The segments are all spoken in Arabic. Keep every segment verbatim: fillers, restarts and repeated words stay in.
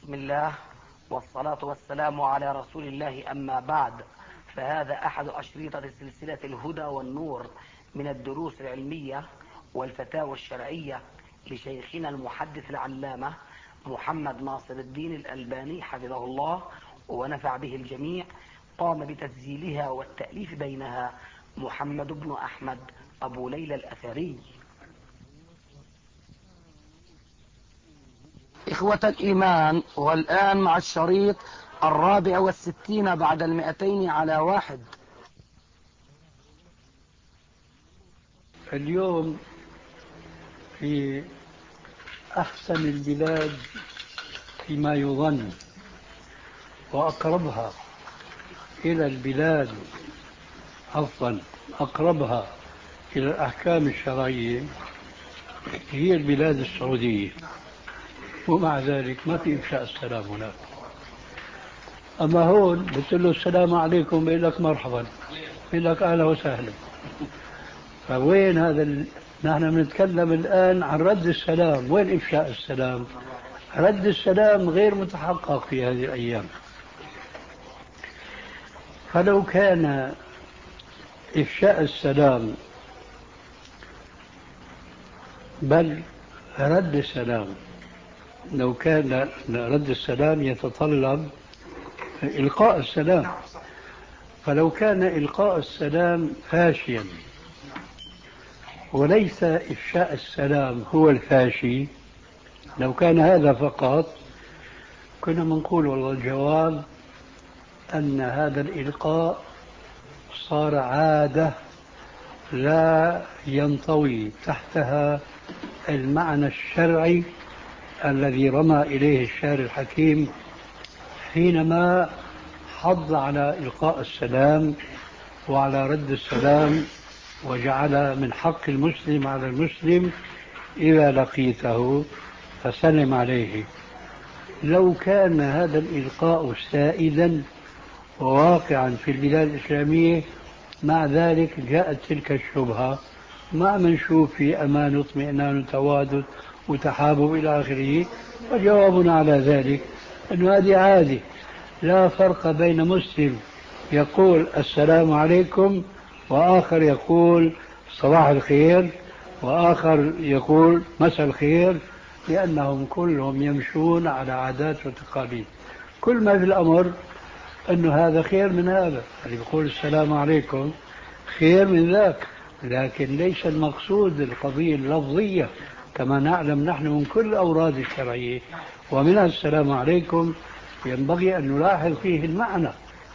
بسم الله والصلاة والسلام على رسول الله، أما بعد، فهذا أحد أشريطة سلسلة الهدى والنور من الدروس العلمية والفتاوى الشرعية لشيخنا المحدث العلامة محمد ناصر الدين الألباني حفظه الله ونفع به الجميع. قام بتسجيلها والتأليف بينها محمد بن أحمد أبو ليلى الأثري. إخوة الإيمان، والآن مع الشريط الرابع والستين بعد المئتين على واحد. اليوم في أحسن البلاد فيما يظن وأقربها إلى البلاد، عفوا أقربها إلى الأحكام الشرعية هي البلاد السعودية، ومع ذلك ما في إفشاء السلام هناك. أما هون بتقول له السلام عليكم بيقول لك مرحبا، بيقول لك أهلا وسهلا. فوين هذا ال... نحن بنتكلم الآن عن رد السلام، وين إفشاء السلام؟ رد السلام غير متحقق في هذه الأيام. فلو كان إفشاء السلام بل رد السلام لو كان رد السلام يتطلب إلقاء السلام، فلو كان إلقاء السلام فاشيا وليس إفشاء السلام هو الفاشي، لو كان هذا فقط كنا منقول والله الجواب أن هذا الإلقاء صار عادة لا ينطوي تحتها المعنى الشرعي الذي رمى إليه الشاعر الحكيم حينما حض على إلقاء السلام وعلى رد السلام، وجعل من حق المسلم على المسلم إذا لقيته فسلم عليه. لو كان هذا الإلقاء سائدا وواقعا في البلاد الإسلامية، مع ذلك جاءت تلك الشبهة، ما منشوف في أمان واطمئنان وتوادد وتحابب إلى آخره. فجوابنا على ذلك أن هذه عادة، لا فرق بين مسلم يقول السلام عليكم وآخر يقول صباح الخير وآخر يقول مساء الخير، لأنهم كلهم يمشون على عادات وتقاليد. كل ما في الأمر أنه هذا خير من هذا، اللي يقول السلام عليكم خير من ذاك، لكن ليس المقصود القضية اللفظية كما نعلم نحن من كل الأوراد الشرعية، ومنها السلام عليكم ينبغي أن نلاحظ فيه المعنى.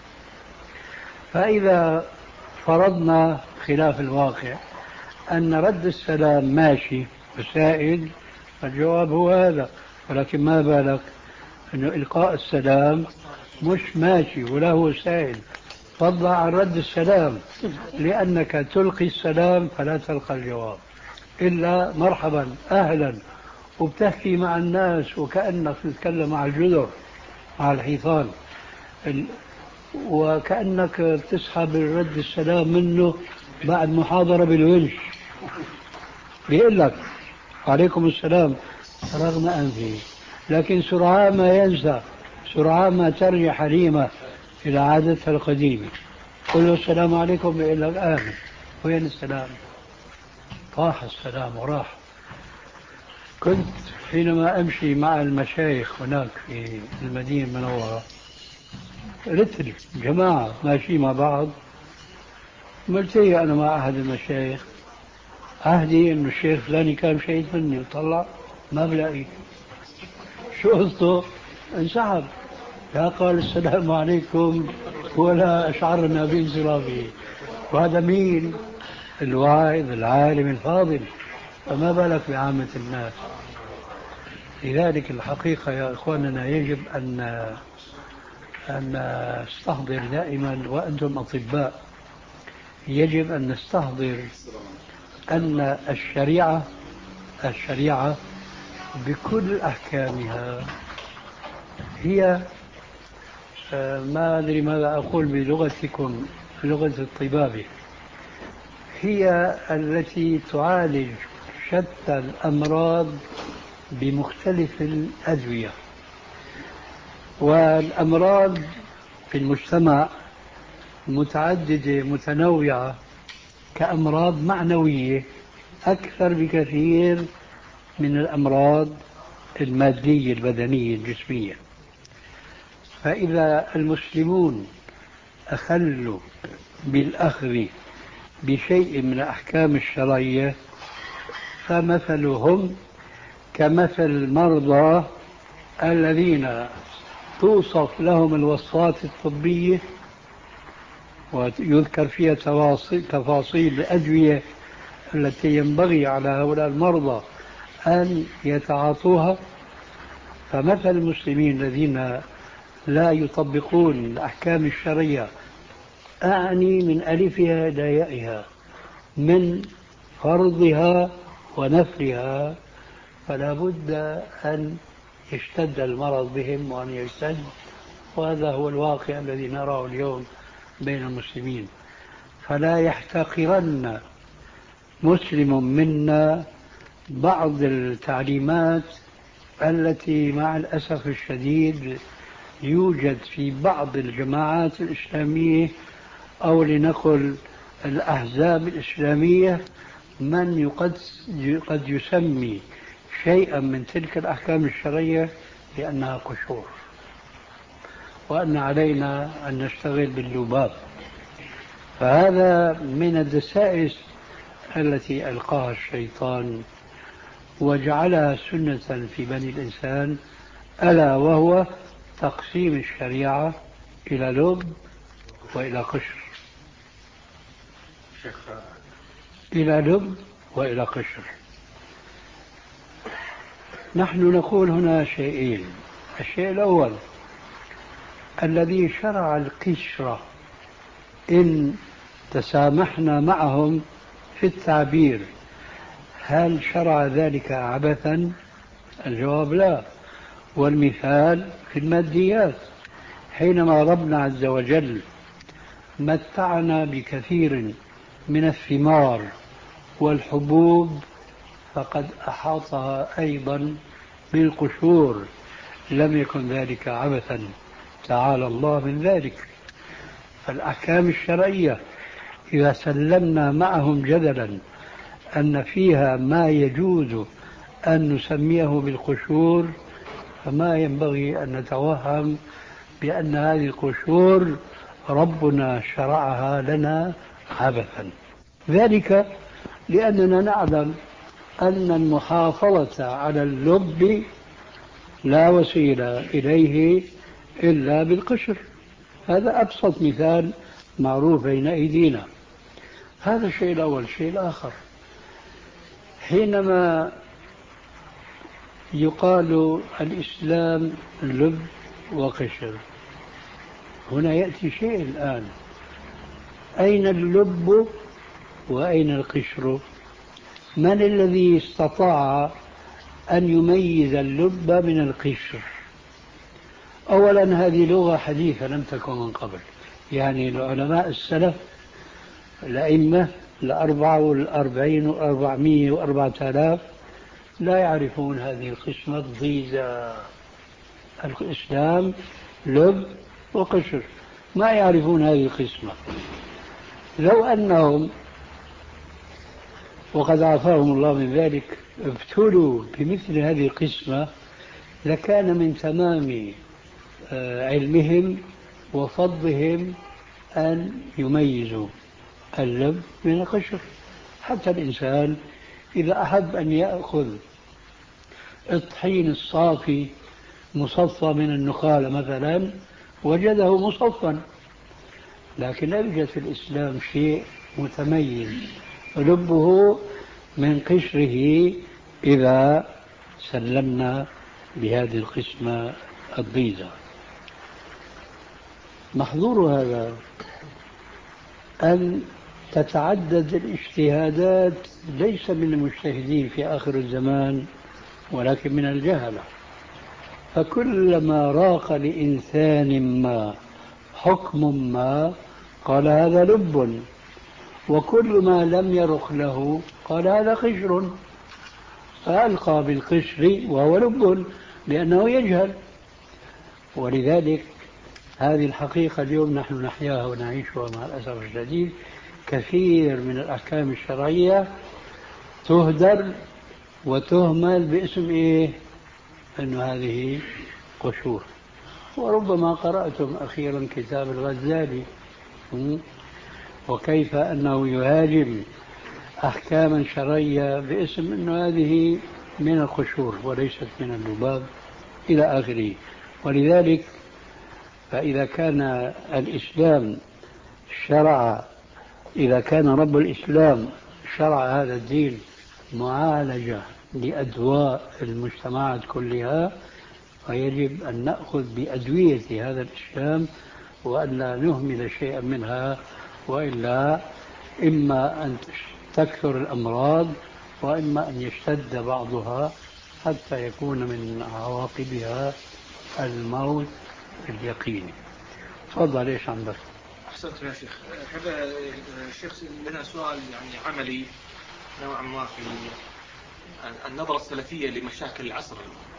فإذا فرضنا خلاف الواقع أن رد السلام ماشي وسائد، الجواب هو هذا. ولكن ما بالك أن إلقاء السلام مش ماشي ولا هو سائل، فضلا عن رد السلام، لأنك تلقي السلام فلا تلقى الجواب إلا مرحبا أهلا، وبتحكي مع الناس وكأنك تتكلم مع الجدر مع الحيطان، وكأنك بتسحب رد السلام منه بعد محاضرة بالونش، بيقول لك عليكم السلام رغم أنفه، لكن سرعان ما ينسى، سرعان ما ترجع حليمة إلى عادتها القديمة، قل له السلام عليكم بيقول لك آمين. وين السلام؟ طاح السلام وراح. كنت حينما أمشي مع المشايخ هناك في المدينة المنورة، رتل جماعة ماشي مع بعض، ملتقي أنا مع أحد المشايخ، عهدي إنه الشيخ فلاني كان شهيد مني، وطلع ما بلاقي شو قصته، انسحب، لا قال السلام عليكم ولا أشعرنا بانصرافه. وهذا مين؟ الواعظ العالم الفاضل، فما بالك بعامة الناس. لذلك الحقيقة يا إخواننا يجب أن أن نستحضر دائما، وأنتم أطباء، يجب أن نستحضر أن الشريعة الشريعة بكل أحكامها هي، ما أدري ماذا أقول بلغتكم لغة الطبابة، هي التي تعالج شتى الأمراض بمختلف الأدوية. والأمراض في المجتمع متعددة متنوعة كأمراض معنوية أكثر بكثير من الأمراض المادية البدنية الجسمية. فإذا المسلمون أخلوا بالأخذ بشيء من الأحكام الشرعية فمثلهم كمثل المرضى الذين توصف لهم الوصفات الطبية ويذكر فيها تفاصيل الأدوية التي ينبغي على هؤلاء المرضى أن يتعاطوها. فمثل المسلمين الذين لا يطبقون الأحكام الشرعية، أعني من ألفها إلى يائها، من فرضها ونفلها، فلا بد أن يشتد المرض بهم وأن يشتد. وهذا هو الواقع الذي نراه اليوم بين المسلمين. فلا يحتقرن مسلم منا بعض التعليمات التي مع الأسف الشديد يوجد في بعض الجماعات الإسلامية أو لنقل الأحزاب الإسلامية من قد يسمي شيئا من تلك الأحكام الشرعية لأنها قشور، وأن علينا أن نشتغل باللباب. فهذا من الدسائس التي ألقاها الشيطان وجعلها سنة في بني الإنسان، ألا وهو تقسيم الشريعة إلى لب وإلى قشر، إلى لب وإلى قشر. نحن نقول هنا شيئين. الشيء الأول الذي شرع القشرة إن تسامحنا معهم في التعبير، هل شرع ذلك عبثا؟ الجواب لا. والمثال في الماديات، حينما ربنا عز وجل متعنا بكثير من الثمار والحبوب فقد أحاطها أيضا بالقشور، لم يكن ذلك عبثا، تعالى الله من ذلك. فالأحكام الشرعية إذا سلمنا معهم جدلا أن فيها ما يجوز أن نسميه بالقشور، فما ينبغي أن نتوهم بأن هذه القشور ربنا شرعها لنا عبثا. ذلك لأننا نعلم أن المحافظة على اللب لا وسيلة إليه إلا بالقشر. هذا أبسط مثال معروف بين أيدينا. هذا الشيء الأول. الشيء الآخر، حينما يقال الإسلام لب وقشر، هنا يأتي شيء الآن، أين اللب وأين القشر؟ من الذي استطاع أن يميز اللب من القشر؟ أولا هذه لغة حديثة لم تكن من قبل، يعني العلماء السلف الأئمة الأربعة والأربعين والأربعمية وأربعة آلاف لا يعرفون هذه القسمة الضيزة. الإسلام لب وقشر، ما يعرفون هذه القسمة. لو أنهم وقد عافاهم الله من ذلك ابتلوا بمثل هذه القسمة لكان من تمام علمهم وفضلهم أن يميزوا اللب من القشر. حتى الإنسان إذا أحب أن يأخذ الطحين الصافي مصفى من النخالة مثلا وجده مصفا، لكن لا يوجد في الإسلام شيء متميز لبه من قشره إذا سلمنا بهذه القسمة الضيزة. محظور هذا أن تتعدد الاجتهادات ليس من المجتهدين في آخر الزمان ولكن من الجهلة. فكلما راق لإنسان ما حكم ما قال هذا لب، وكل ما لم يرق له قال هذا قشر، فألقى بالقشر وهو لب لأنه يجهل. ولذلك هذه الحقيقة اليوم نحن نحياها ونعيشها مع الأسف الشديد. كثير من الأحكام الشرعية تهدر وتهمل باسم إيه؟ أنه هذه قشور. وربما قرأتم أخيرا كتاب الغزالي وكيف أنه يهاجم أحكاما شرعية باسم أنه هذه من القشور وليست من اللباب إلى آخره. ولذلك فإذا كان الإسلام شرع إذا كان رب الإسلام شرع هذا الدين معالجة لأدواء المجتمعات كلها، فيجب أن نأخذ بأدوية هذا الإسلام وأن لا نهمل شيئا منها، وإلا إما أن تكثر الأمراض وإما أن يشتد بعضها حتى يكون من عواقبها الموت اليقيني. تفضل، ايش عندك؟ أحسنت يا شيخ. هذا الشيخ لنا سؤال يعني عملي نوعا ما في النظرة السلفية لمشاكل العصر.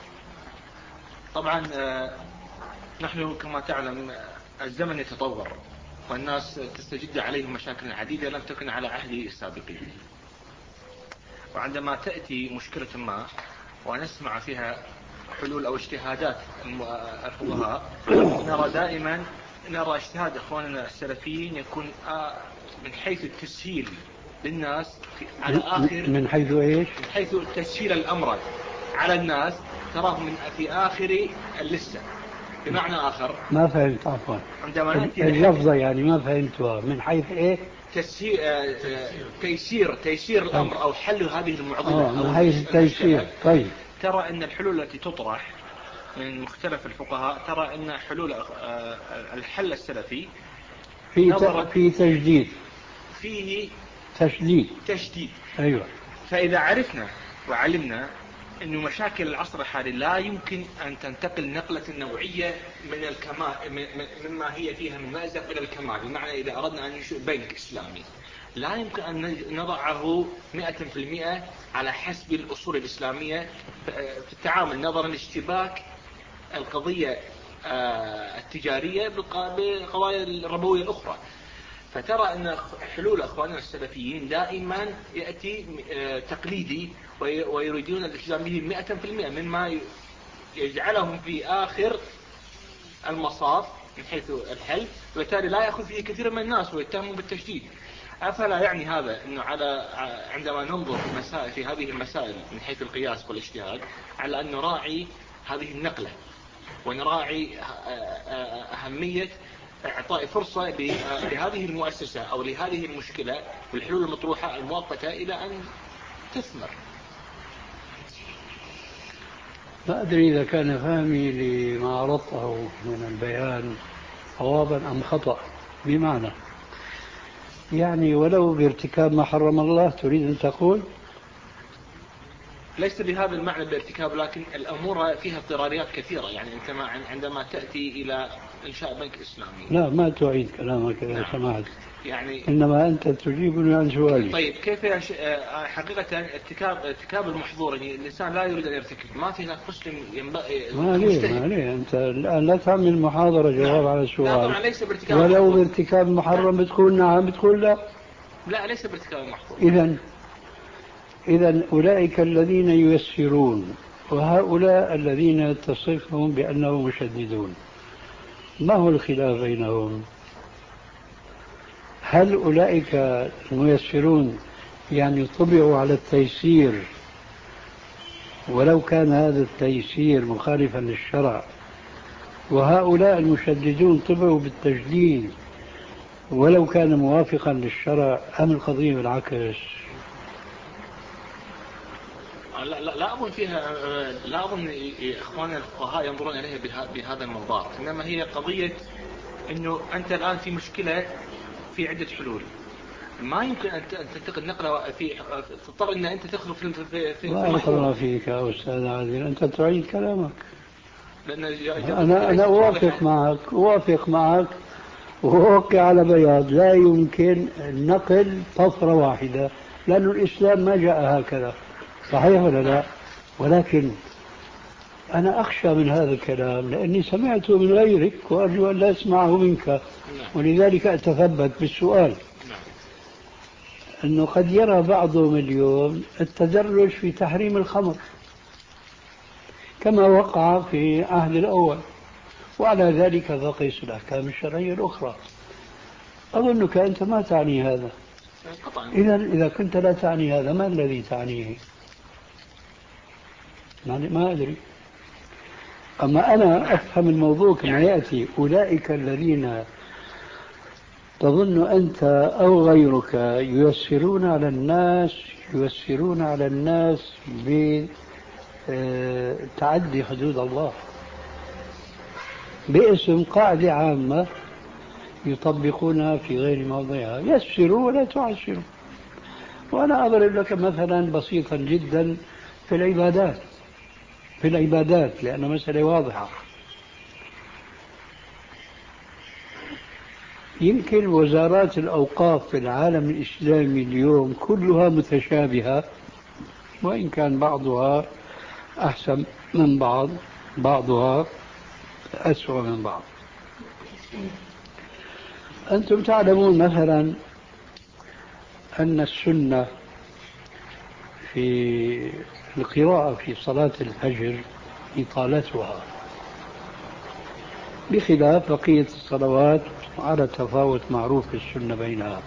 طبعا نحن كما تعلم الزمن يتطور والناس تستجد عليهم مشاكل عديدة لم تكن على عهد السابقين، وعندما تأتي مشكلة ما ونسمع فيها حلول أو اجتهادات الفقهاء نرى دائما نرى اجتهاد إخواننا السلفيين يكون من حيث التسهيل للناس على آخر من حيث إيش؟ من حيث تسهيل الأمر على الناس تراه من في آخر اللسة. بمعنى آخر ما فهمت عفوا عندما نأتي اللفظة يعني ما فهمتها. من حيث إيه؟ تسهيل تيسير تيسير الأمر أو حل هذه المعضلة آه من حيث التيسير. طيب ترى أن الحلول التي تطرح من مختلف الفقهاء ترى أن حلول الحل السلفي في في تجديد فيه تشديد تشديد أيوة. فإذا عرفنا وعلمنا أن مشاكل العصر الحالي لا يمكن أن تنتقل نقلة نوعية من الكمال مما هي فيها من مأزق إلى الكمال، بمعنى إذا أردنا أن ننشئ بنك إسلامي لا يمكن أن نضعه مئة في المئة على حسب الأصول الإسلامية في التعامل نظرا لاشتباك القضية التجارية بالقضايا الربوية الأخرى. فترى أن حلول أخواننا السلفيين دائما يأتي تقليدي ويريدون الالتزام به مئة في المئة مما يجعلهم في آخر المصاف من حيث الحل، وبالتالي لا يأخذ فيه كثير من الناس ويتهمون بالتشديد. أفلا يعني هذا أنه على عندما ننظر في مسائل في هذه المسائل من حيث القياس والاجتهاد على أن نراعي هذه النقلة ونراعي أهمية إعطاء فرصة لهذه المؤسسة أو لهذه المشكلة والحلول المطروحة المؤقتة إلى أن تثمر. لا أدري إذا كان فهمي لما عرضته من البيان صوابا أم خطأ. بمعنى يعني ولو بارتكاب ما حرم الله تريد أن تقول؟ ليس بهذا المعنى بارتكاب، لكن الأمور فيها اضطراريات كثيرة. يعني أنت عندما تأتي إلى إنشاء بنك إسلامي لا ما تعيد كلامك إذا نعم. سمحت، يعني إنما أنت تجيبني عن سؤالي. طيب كيف يش... حقيقة ارتكاب ارتكاب المحظور يعني الإنسان لا يريد أن يرتكب، ما في هناك مسلم ينبغي ما ليه ما ليه أنت الآن لا تعمل محاضرة جواب نعم. على السؤال. لا طبعا ليس بارتكاب ولو بارتكاب محرم بتقول نعم بتقول لا. لا ليس بارتكاب محظور. إذا إذا أولئك الذين ييسرون وهؤلاء الذين تصفهم بأنهم مشددون، ما هو الخلاف بينهم؟ هل أولئك الميسرون يعني طبعوا على التيسير ولو كان هذا التيسير مخالفا للشرع، وهؤلاء المشددون طبعوا بالتجديد ولو كان موافقا للشرع، أم القضية بالعكس؟ لا لا لا أظن فيها، لا أظن إخواننا الفقهاء ينظرون إليها بهذا المنظار، إنما هي قضية إنه أنت الآن في مشكلة في عدة حلول، ما يمكن أن تنتقل نقلة في تضطر أن أنت تخلق في في في ما أقرأ فيك يا أستاذ عادل، أنت تعيد كلامك. لأن أنا أنا أوافق معك أوافق معك وأوقع على بياض، لا يمكن نقل طفرة واحدة لأن الإسلام ما جاء هكذا، صحيح ولا لا؟ ولكن أنا أخشى من هذا الكلام لأني سمعته من غيرك وأرجو أن لا أسمعه منك، ولذلك أتثبت بالسؤال. أنه قد يرى بعضهم اليوم التدرج في تحريم الخمر كما وقع في عهد الأول، وعلى ذلك فقس الأحكام الشرعية الأخرى. أظنك أنت ما تعني هذا. إذا إذا كنت لا تعني هذا، ما الذي تعنيه؟ يعني ما أدري. أما أنا أفهم الموضوع كما يأتي. أولئك الذين تظن أنت أو غيرك ييسرون على الناس ييسرون على الناس بتعدي حدود الله باسم قاعدة عامة يطبقونها في غير موضعها. يسروا ولا تعسروا. وأنا أضرب لك مثلا بسيطا جدا في العبادات في العبادات لأنه مسألة واضحة. يمكن وزارات الأوقاف في العالم الإسلامي اليوم كلها متشابهة، وإن كان بعضها أحسن من بعض، بعضها أسوأ من بعض. أنتم تعلمون مثلا أن السنة في القراءة في صلاة الفجر إطالتها، بخلاف بقية الصلوات على تفاوت معروف في السنة بينها.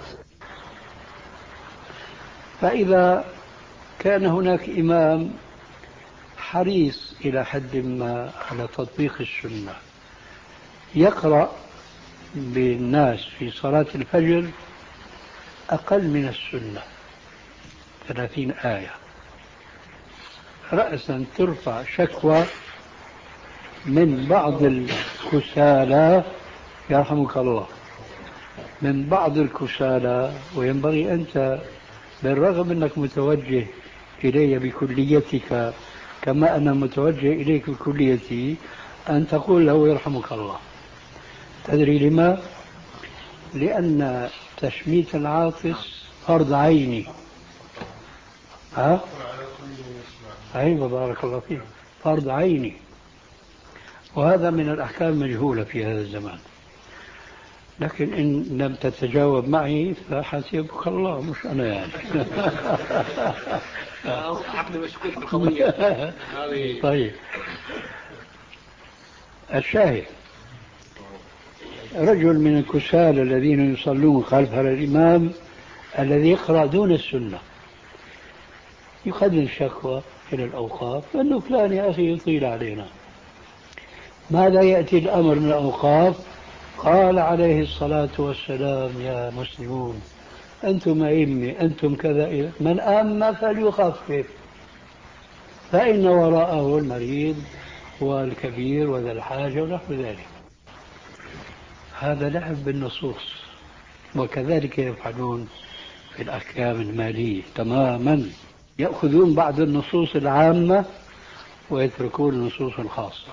فإذا كان هناك إمام حريص إلى حد ما على تطبيق السنة يقرأ بالناس في صلاة الفجر أقل من السنة ثلاثين آية، رأسا ترفع شكوى من بعض الكسالى، يرحمك الله، من بعض الكسالى. وينبغي أنت بالرغم أنك متوجه إلي بكليتك كما أنا متوجه إليك بكليتي أن تقول له يرحمك الله. تدري لما؟ لأن تشميت العاطس فرض عيني. ها؟ أيوة بارك الله فيك، فرض عيني، وهذا من الأحكام المجهولة في هذا الزمان. لكن إن لم تتجاوب معي فحسبك الله مش أنا يعني. عقد مشكور في القضية. طيب، الشاهد رجل من الكسالى الذين يصلون خلف الإمام الذي يقرأ دون السنة يقدم شكوى إلى الأوقاف أنه فلان يا أخي يطيل علينا. ماذا يأتي الأمر من الأوقاف؟ قال عليه الصلاة والسلام يا مسلمون أنتم أئمة أنتم كذا، من أم فليخفف فإن وراءه المريض والكبير وذا الحاجة ونحو ذلك. هذا لعب بالنصوص، وكذلك يفعلون في الأحكام المالية تماما. يأخذون بعض النصوص العامة ويتركون النصوص الخاصة.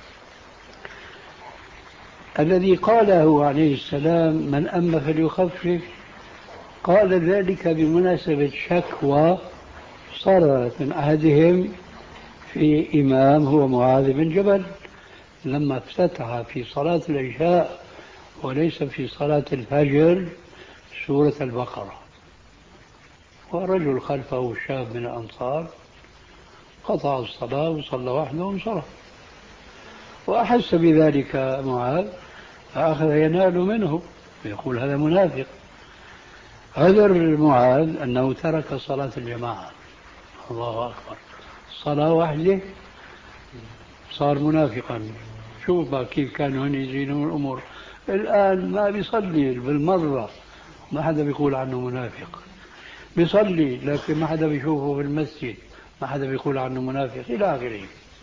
الذي قاله عليه السلام من أم فليخفف قال ذلك بمناسبة شكوى صارت من أحدهم في إمام هو معاذ بن جبل لما افتتح في صلاة العشاء وليس في صلاة الفجر سورة البقرة، ورجل خلفه شاب من الأنصار قطع الصلاة وصلى وحده وانصرف، وأحس بذلك معاذ فأخذ ينال منه ويقول هذا منافق. عذر معاذ أنه ترك صلاة الجماعة. الله أكبر، صلاة واحدة صار منافقا. شوف كيف كانوا هن يزينون الأمور. الآن ما بيصلي بالمرة ما حدا بيقول عنه منافق، بيصلي لكن ما حدا بيشوفه في المسجد، ما حدا بيقول عنه منافق إلى آخره.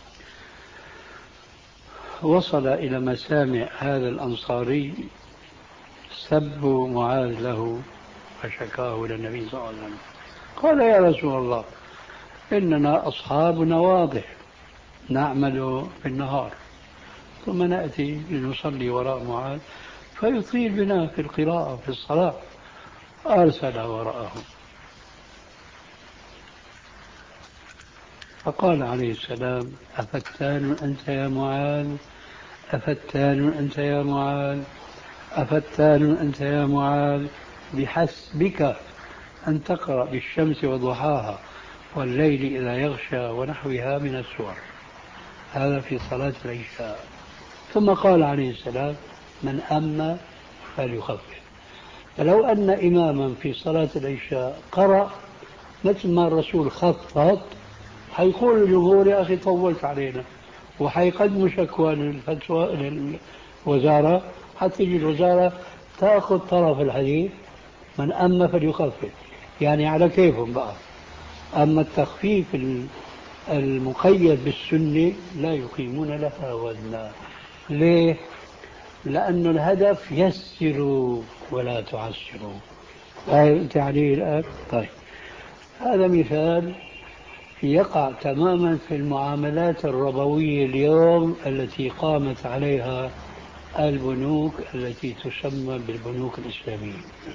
وصل إلى مسامع هذا الأنصاري سب معاذ له فشكاه إلى النبي صلى الله عليه وسلم. قال يا رسول الله إننا أصحابنا واضح نعمل في النهار ثم نأتي لنصلي وراء معاذ فيطيل بنا في القراءة في الصلاة. أرسل وراءه. فقال عليه السلام: أفتان أنت يا معاذ، أفتان أنت يا معاذ، أفتان أنت يا معاذ، بحسبك أن تقرأ بالشمس وضحاها والليل إذا يغشى ونحوها من السور. هذا في صلاة العشاء. ثم قال عليه السلام: من أما فليخفف. فلو أن إماما في صلاة العشاء قرأ مثل ما الرسول خفض، حيقول الجمهور: يا أخي طولت علينا، وحيقدموا شكوى للفتوى للوزارة، حتى تجي الوزارة تأخذ طرف الحديث من أما فليخفف، يعني على كيفهم بقى. أما التخفيف المقيد بالسنة لا يقيمون لها وزنا. ليه؟ لأن الهدف يسروا ولا تعسروا. فهمت عليه الآن؟ طيب، هذا مثال يقع تماما في المعاملات الربوية اليوم التي قامت عليها البنوك التي تسمى بالبنوك الإسلامية.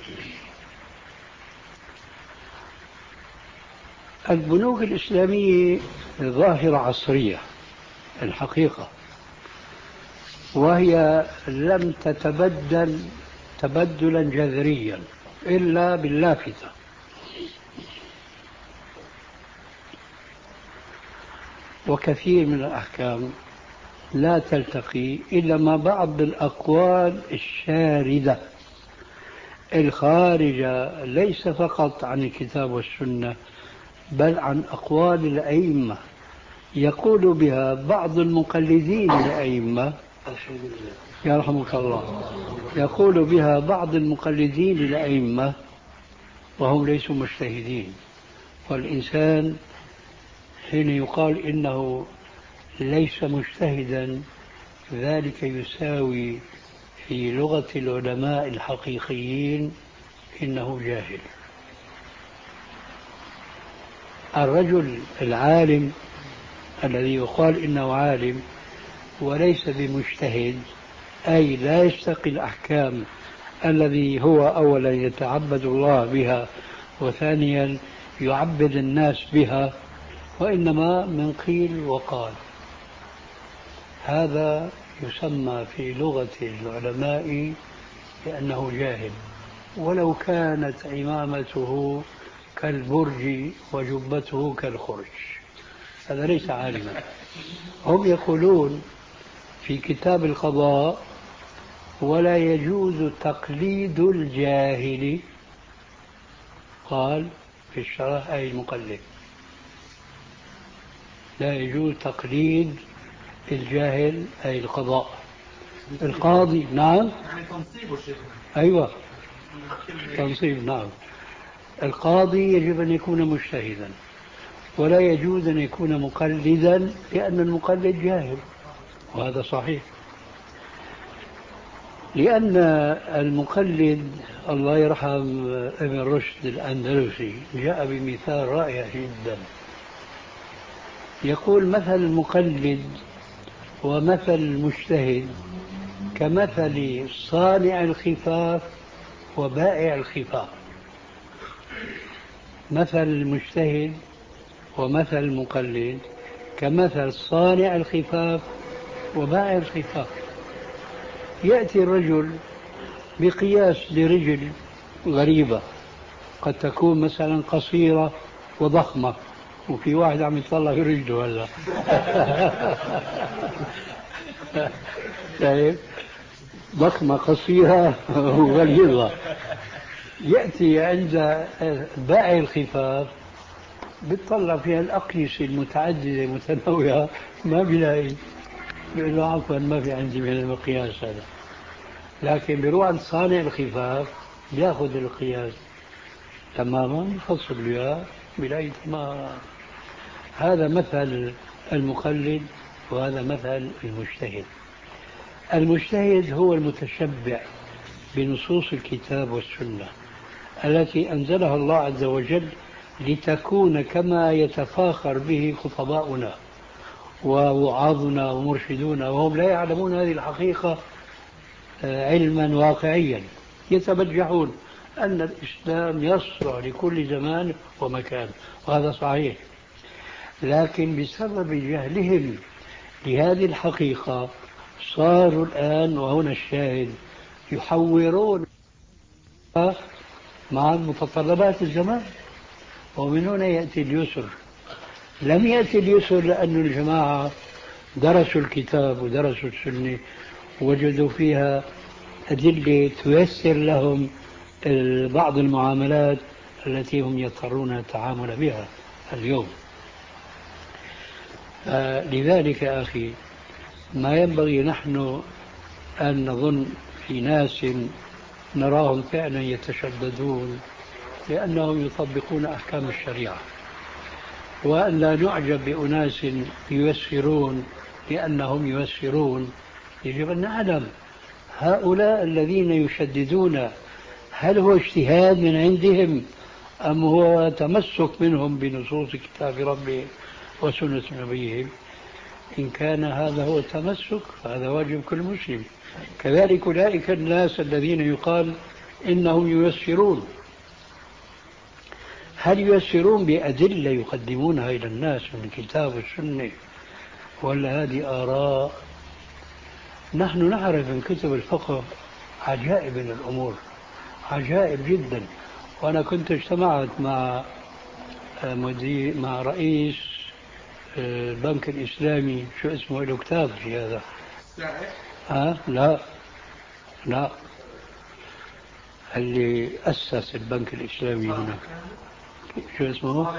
البنوك الإسلامية ظاهرة عصرية الحقيقة، وهي لم تتبدل تبدلا جذريا إلا باللافتة. وكثير من الأحكام لا تلتقي إلا مع بعض الأقوال الشاردة الخارجة ليس فقط عن الكتاب والسنة، بل عن أقوال الأئمة يقول بها بعض المقلدين للأئمة. يرحمك الله. يقول بها بعض المقلدين للأئمة وهم ليسوا مجتهدين. والإنسان حين يقال إنه ليس مجتهدا، ذلك يساوي في لغة العلماء الحقيقيين إنه جاهل. الرجل العالم الذي يقال إنه عالم وليس بمجتهد، أي لا يستقي الأحكام الذي هو أولا يتعبد الله بها وثانيا يعبد الناس بها، وإنما من قيل وقال. هذا يسمى في لغة العلماء بأنه جاهل، ولو كانت عمامته كالبرج وجبته كالخرج، هذا ليس عالما. هم يقولون في كتاب القضاء: ولا يجوز تقليد الجاهل. قال في الشرح أي المقلد، لا يجوز تقليد الجاهل أي القضاء. القاضي نعم، أيوة تنصيب نعم. القاضي يجب أن يكون مجتهدا، ولا يجوز أن يكون مقلدا لأن المقلد جاهل، وهذا صحيح. لأن المقلد الله يرحم ابن رشد الأندلسي جاء بمثال رائع جدا. يقول: مثل المقلد ومثل المجتهد كمثل صانع الخفاف وبائع الخفاف. مثل المجتهد ومثل المقلد كمثل صانع الخفاف وبائع الخفاف. يأتي الرجل بقياس لرجل غريبة، قد تكون مثلا قصيرة وضخمة، وفي واحد عم يطلع في رجله هلا طيب، ضخمة قصيرة وغليظة. يأتي عند بائع الخفاف بيطلع فيها الأقيسة المتعددة المتنوعة، ما بيلاقي، بيقول له: عفوا ما في عندي من المقياس هذا. لكن بيروح عند صانع الخفاف بياخذ القياس تماما، يفصل له بيلاقي تمام. هذا مثل المقلد وهذا مثل المجتهد. المجتهد هو المتشبع بنصوص الكتاب والسنة التي أنزلها الله عز وجل لتكون كما يتفاخر به خطباؤنا ووعاظنا ومرشدونا، وهم لا يعلمون هذه الحقيقة علما واقعيا، يتبجحون أن الإسلام يصلح لكل زمان ومكان، وهذا صحيح. لكن بسبب جهلهم لهذه الحقيقة صاروا الآن، وهنا الشاهد، يحورون مع متطلبات الزمان. ومن هنا يأتي اليسر. لم يأتي اليسر لأن الجماعة درسوا الكتاب ودرسوا السنة وجدوا فيها أدلة تيسر لهم بعض المعاملات التي هم يضطرون التعامل بها اليوم. لذلك أخي ما ينبغي نحن أن نظن في ناس نراهم فعلا يتشددون لأنهم يطبقون أحكام الشريعة، وأن لا نعجب بأناس ييسرون لأنهم ييسرون. يجب أن نعلم هؤلاء الذين يشددون هل هو اجتهاد من عندهم أم هو تمسك منهم بنصوص كتاب ربهم وسنة نبيهم. إن كان هذا هو التمسك فهذا واجب كل مسلم. كذلك أولئك الناس الذين يقال إنهم ييسرون، هل ييسرون بأدلة يقدمونها إلى الناس من الكتاب والسنة ولا هذه آراء؟ نحن نعرف من كتب الفقه عجائب من الأمور، عجائب جدا. وأنا كنت اجتمعت مع مدير مع رئيس البنك الإسلامي، شو اسمه له كتاب في هذا؟ ها؟ لا لا، اللي أسس البنك الإسلامي هنا شو اسمه؟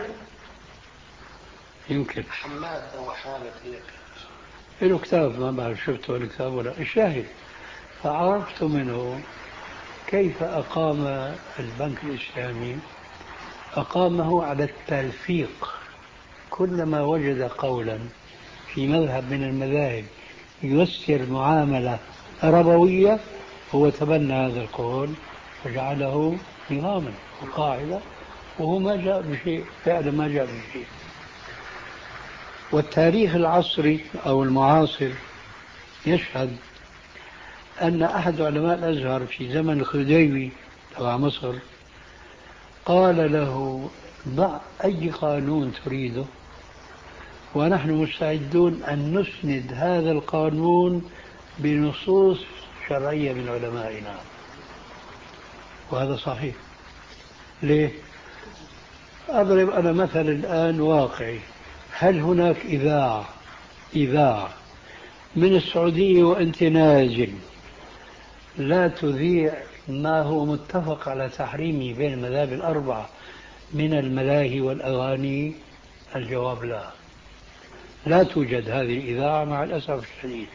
يمكن حماد أو حامد هيك له كتاب، ما بعرف شفته الكتاب ولا. الشاهد فعرفت منه كيف أقام البنك الإسلامي، أقامه على التلفيق. كلما وجد قولا في مذهب من المذاهب ييسر معاملة ربوية هو تبنى هذا القول وجعله نظاما وقاعدة، وهو ما جاء بشيء، فعلا ما جاء بشيء. والتاريخ العصري أو المعاصر يشهد أن أحد علماء الأزهر في زمن الخديوي تبع مصر قال له ضع أي قانون تريده ونحن مستعدون أن نسند هذا القانون بنصوص شرعية من علمائنا. وهذا صحيح. ليه؟ أضرب أنا مثل الآن واقعي. هل هناك إذاعة إذاعة من السعودية وأنت نازل لا تذيع ما هو متفق على تحريمه بين المذاهب الأربعة من الملاهي والأغاني؟ الجواب لا، لا توجد هذه الإذاعة مع الأسف الشديد.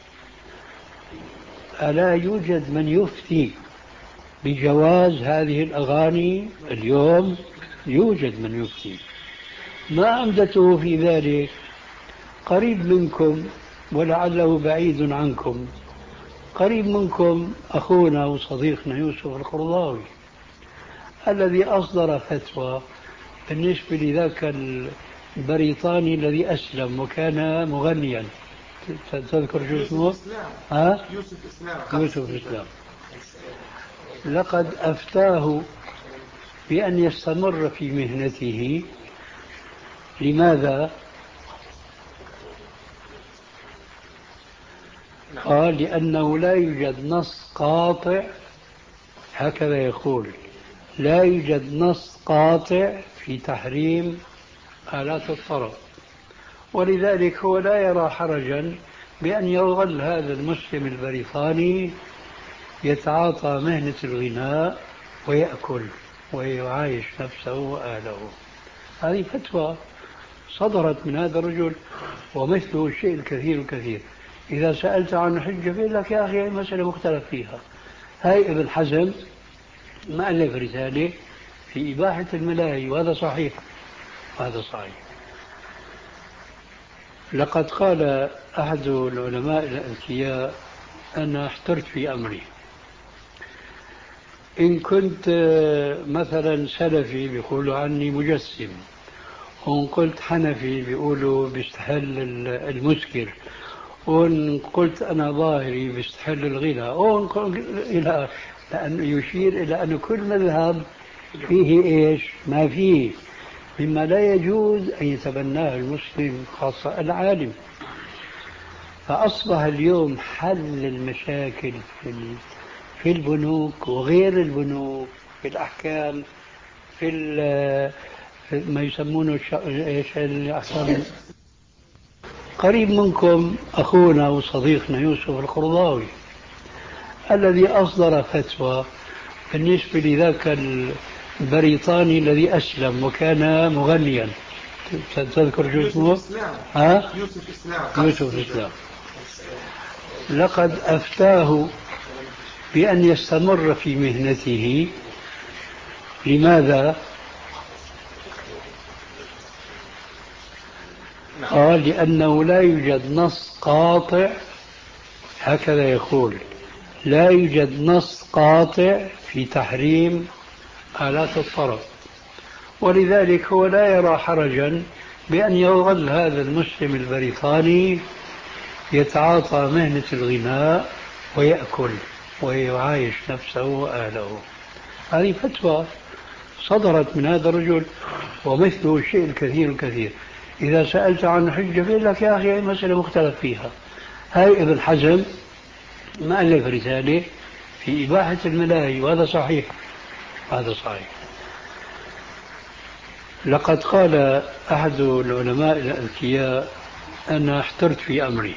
ألا يوجد من يفتي بجواز هذه الأغاني اليوم؟ يوجد من يفتي. ما عمدته في ذلك؟ قريب منكم ولعله بعيد عنكم، قريب منكم أخونا وصديقنا يوسف القرضاوي الذي أصدر فتوى بالنسبة لذاك البريطاني الذي أسلم وكان مغنيا. تذكر شو اسمه؟ ها؟ يوسف إسلام. يوسف إسلام. لقد أفتاه بأن يستمر في مهنته. لماذا؟ قال لأنه لا يوجد نص قاطع، هكذا يقول، لا يوجد نص قاطع في تحريم آلات الطرب، ولذلك هو لا يرى حرجا بأن يظل هذا المسلم البريطاني يتعاطى مهنة الغناء ويأكل ويعايش نفسه وأهله. هذه فتوى صدرت من هذا الرجل، ومثله الشيء الكثير الكثير. إذا سألت عن حجة يقول لك يا أخي مسألة مختلف فيها. هاي ابن حزم ما ألف رسالة في إباحة الملاهي، وهذا صحيح، هذا صحيح. لقد قال أحد العلماء الأذكياء: أنا احترت في أمري، إن كنت مثلا سلفي بيقولوا عني مجسم، وإن قلت حنفي بيقولوا بيستحل المسكر، وإن قلت أنا ظاهري بيستحل الغنى، وإن قلت إلى لأنه يشير إلى أن كل مذهب فيه إيش ما فيه. مما لا يجوز أن يتبناه المسلم خاصة العالم. فأصبح اليوم حل المشاكل في في البنوك وغير البنوك، في الأحكام، في ما يسمونه ايش الأحكام. قريب منكم أخونا وصديقنا يوسف القرضاوي الذي أصدر فتوى بالنسبة لذاك البريطاني الذي أسلم وكان مغنيا. تذكر شو اسمه؟ ها؟ يوسف إسلام. يوسف إسلام. لقد أفتاه بأن يستمر في مهنته. لماذا؟ قال لأنه لا يوجد نص قاطع، هكذا يقول، لا يوجد نص قاطع في تحريم آلات الطرب، ولذلك هو لا يرى حرجا بأن يظل هذا المسلم البريطاني يتعاطى مهنة الغناء ويأكل ويعايش نفسه وأهله. هذه فتوى صدرت من هذا الرجل، ومثله الشيء الكثير الكثير. إذا سألت عن حجة بيقول لك يا أخي مسألة مختلف فيها. هاي ابن حزم مؤلف رسالة في إباحة الملاهي، وهذا صحيح، هذا صحيح. لقد قال أحد العلماء الأذكياء: أنا احترت في أمري،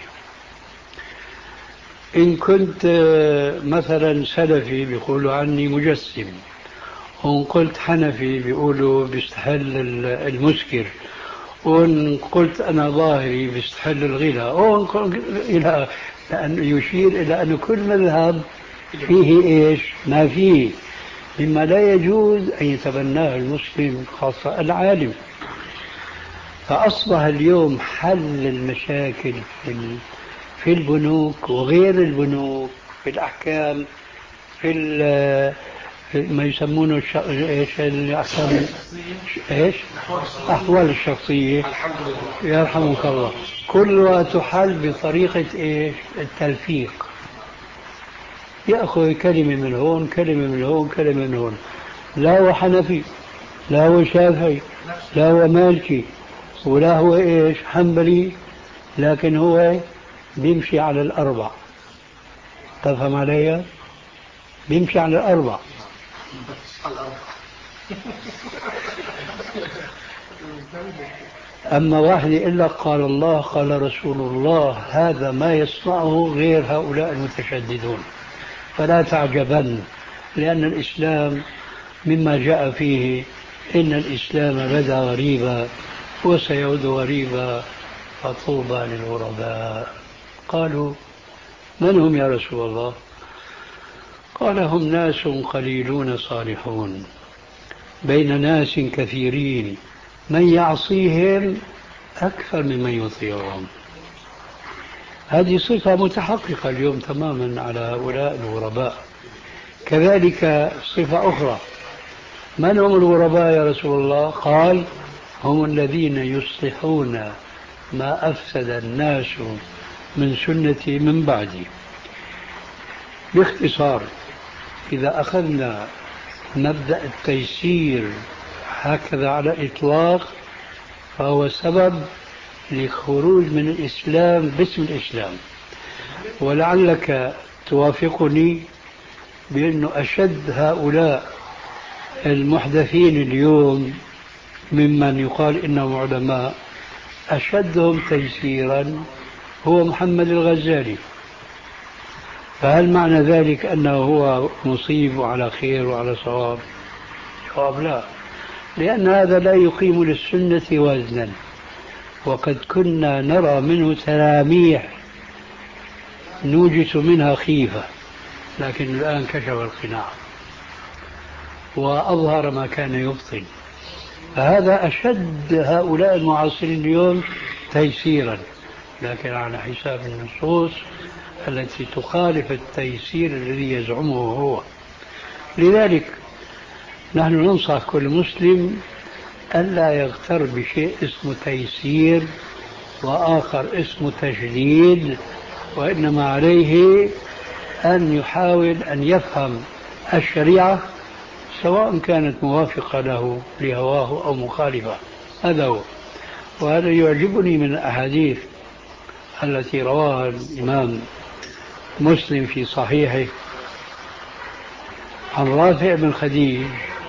إن كنت مثلا سلفي بيقولوا عني مجسم، وإن قلت حنفي بيقولوا بيستحل المسكر، وإن قلت أنا ظاهري بيستحل الغنى، وإن قلت إلى أن يشير إلى أن كل مذهب فيه إيش ما فيه مما لا يجوز أن يتبناه المسلم خاصة العالم. فأصبح اليوم حل المشاكل في في البنوك وغير البنوك، في الأحكام، في ما يسمونه الش... ايش الأحكام ايش الأحوال الشخصية، الحمد لله يرحمك الله، كلها تحل بطريقة ايش التلفيق. يأخذ كلمة من هون كلمة من هون كلمة من هون، لا هو حنفي، لا هو شافعي، لا هو مالكي، ولا هو ايش حنبلي، لكن هو بيمشي على الأربع. تفهم علي؟ بيمشي على الأربع. أما واحد يقول لك قال الله قال رسول الله، هذا ما يصنعه غير هؤلاء المتشددون. فلا تعجبن، لأن الإسلام مما جاء فيه إن الإسلام بدا غريبا وسيعود غريبا فطوبى للغرباء. قالوا: من هم يا رسول الله؟ قال: هم ناس قليلون صالحون بين ناس كثيرين من يعصيهم أكثر ممن يطيعهم. هذه صفة متحققة اليوم تماما على هؤلاء الغرباء. كذلك صفة أخرى: من هم الغرباء يا رسول الله؟ قال: هم الذين يصلحون ما أفسد الناس من سنتي من بعدي. باختصار، إذا أخذنا مبدأ التيسير هكذا على الإطلاق، فهو سبب للخروج من الإسلام باسم الإسلام. ولعلك توافقني بأنه أشد هؤلاء المحدثين اليوم ممن يقال إنهم علماء، أشدهم تيسيرا هو محمد الغزالي. فهل معنى ذلك أنه هو مصيب وعلى خير وعلى صواب؟ جواب: لا، لأن هذا لا يقيم للسنة وزنا، وقد كنا نرى منه تلاميح نوجس منها خيفة، لكن الآن كشف القناع وأظهر ما كان يبطن. فهذا أشد هؤلاء المعاصرين اليوم تيسيرا، لكن على حساب النصوص التي تخالف التيسير الذي يزعمه هو. لذلك نحن ننصح كل مسلم ألا يغتر بشيء اسمه تيسير وآخر اسمه تشديد، وإنما عليه أن يحاول أن يفهم الشريعة سواء كانت موافقة له لهواه أو مخالفة. هذا هو. وهذا يعجبني من الأحاديث التي رواها الإمام مسلم في صحيحه عن رافع بن خديج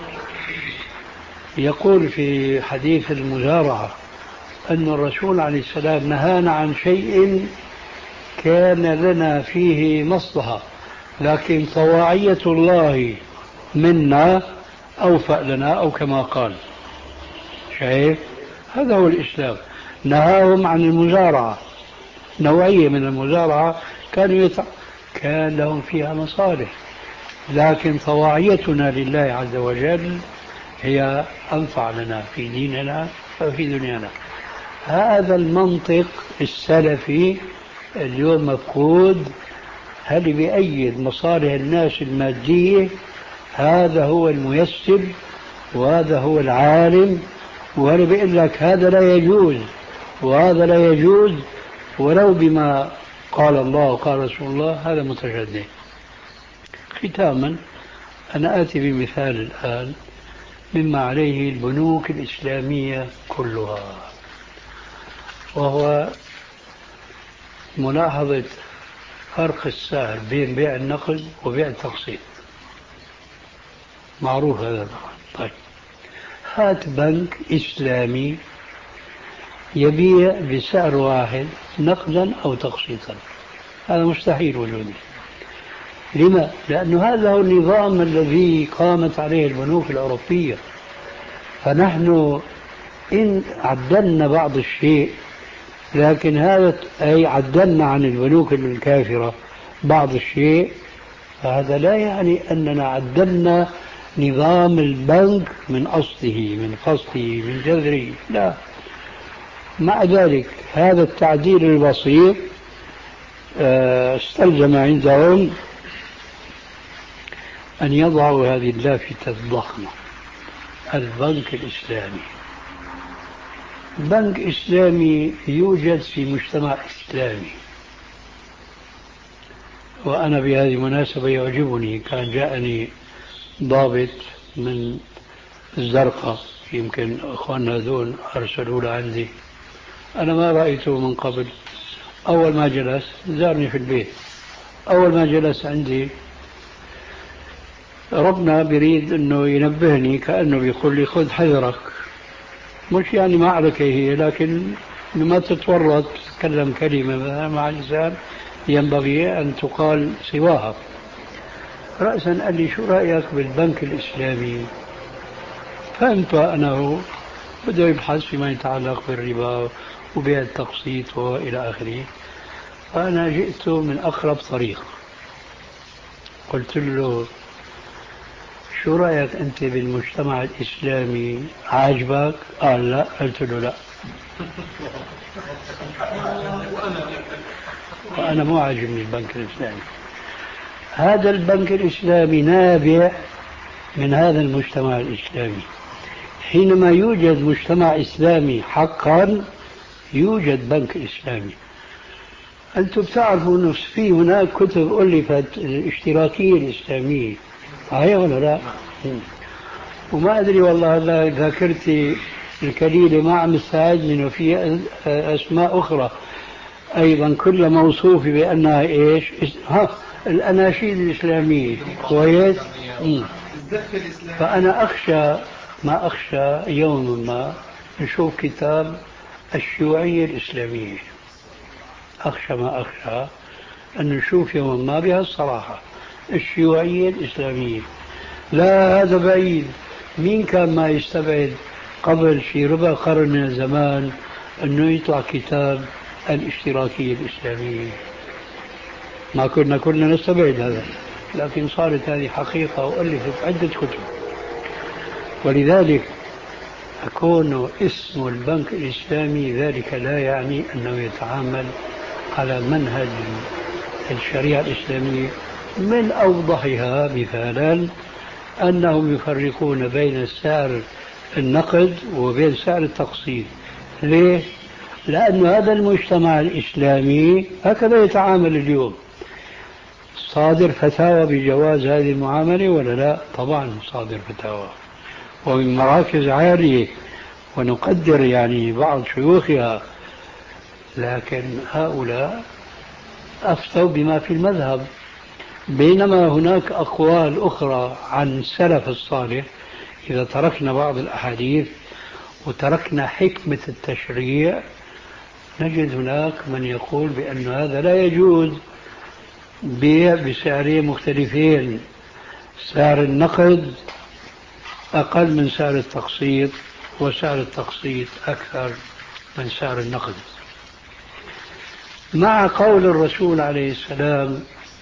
يقول في حديث المزارعة أن الرسول عليه السلام نهانا عن شيء كان لنا فيه مصلحة، لكن طواعية الله منا أوفأ لنا، أو كما قال. شايف؟ هذا هو الإسلام. نهاهم عن المزارعة، نوعية من المزارعة كانوا يتع... كان لهم فيها مصالح، لكن طواعيتنا لله عز وجل هي أنفع لنا في ديننا وفي دنيانا. هذا المنطق السلفي اليوم مفقود. هل بيأيد مصالح الناس المادية؟ هذا هو الميسر وهذا هو العالم. وأنا بقول لك هذا لا يجوز وهذا لا يجوز، ولو بما قال الله وقال رسول الله هذا متشدد. ختاما أنا آتي بمثال الآن مما عليه البنوك الإسلامية كلها، وهو ملاحظة فرق السعر بين بيع النقد وبيع التقسيط. معروف هذا. طيب، هات بنك إسلامي يبيع بسعر واحد نقدا أو تقسيطا، هذا مستحيل وجوده. لما؟ لأن هذا هو النظام الذي قامت عليه البنوك الأوروبية. فنحن إن عدلنا بعض الشيء، لكن هذا أي عدلنا عن البنوك الكافرة بعض الشيء، فهذا لا يعني أننا عدلنا نظام البنك من أصله من فصله من جذره، لا. مع ذلك هذا التعديل البسيط استلزم عندهم أن يضعوا هذه اللافتة الضخمة: البنك الإسلامي. بنك إسلامي يوجد في مجتمع إسلامي. وأنا بهذه المناسبة يعجبني، كان جاءني ضابط من الزرقاء، يمكن أخواننا هذول أرسلوا له عندي، أنا ما رأيته من قبل. أول ما جلس زارني في البيت، أول ما جلس عندي ربنا بريد أنه ينبهني، كأنه بيقول لي خذ حذرك. مش يعني معركة هي، لكن ما تتورط تتكلم كلمة مع الإنسان ينبغي أن تقال سواها. رأسا قال لي شو رأيك بالبنك الإسلامي؟ فهمت أنه بده يبحث فيما يتعلق بالربا وبيع التقسيط وإلى آخره. فأنا جئت من أقرب طريق، قلت له شو رأيك أنت بالمجتمع الإسلامي؟ عاجبك؟ قال لا. قلت له لا، وأنا مو عاجبني البنك الإسلامي. هذا البنك الإسلامي نابع من هذا المجتمع الإسلامي. حينما يوجد مجتمع إسلامي حقا يوجد بنك إسلامي. أنتم بتعرفوا أنه في هناك كتب ألفت الاشتراكية الإسلامية، هاي ولا لا؟ وما أدري والله هلا ذاكرتي الكليلة ما عم تساعدني، وفي أسماء أخرى أيضا كلها موصوفة بأنها إيش؟ ها، الأناشيد الإسلامية. كويس. فأنا أخشى ما أخشى يوم ما نشوف كتاب الشيوعية الإسلامية. أخشى ما أخشى أن نشوف يوم ما بها الصراحة الشيوعية الإسلامية. لا، هذا بعيد. مين كان ما يستبعد قبل في ربع قرن من الزمان أنه يطلع كتاب الاشتراكية الإسلامية؟ ما كنا كنا نستبعد هذا، لكن صارت هذه حقيقة وألفت عدة كتب. ولذلك أكون اسم البنك الإسلامي ذلك لا يعني أنه يتعامل على منهج الشريعة الإسلامية. من أوضحها مثالا أنهم يفرقون بين سعر النقد وبين سعر التقسيط. ليه؟ لأن هذا المجتمع الإسلامي هكذا يتعامل اليوم. صادر فتاوى بجواز هذه المعاملة ولا لا؟ طبعا صادر فتاوى ومن مراكز عالية ونقدر يعني بعض شيوخها، لكن هؤلاء أفتوا بما في المذهب، بينما هناك أقوال أخرى عن السلف الصالح. إذا تركنا بعض الأحاديث وتركنا حكمة التشريع نجد هناك من يقول بأن هذا لا يجوز، بيع بسعرين مختلفين، سعر النقد أقل من سعر التقسيط وسعر التقسيط أكثر من سعر النقد، مع قول الرسول عليه السلام: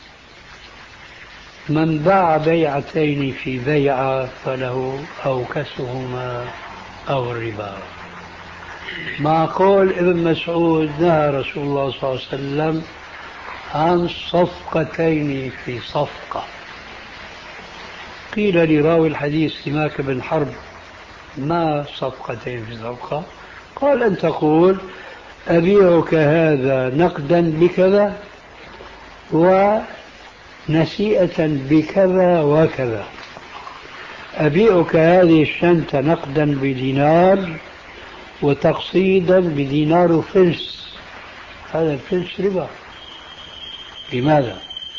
من باع بيعتين في بيعة فله أو كسهما أو الربا. مع قول ابن مسعود: نهى رسول الله صلى الله عليه وسلم عن صفقتين في صفقة. قيل لراوي الحديث سماك بن حرب: ما صفقتين في صفقة؟ قال: أن تقول أبيعك هذا نقدا بكذا ونسيئة بكذا وكذا، أبيعك هذه الشنطة نقدا بدينار وتقسيطا بدينار وفلس. هذا الفلس ربا. لماذا؟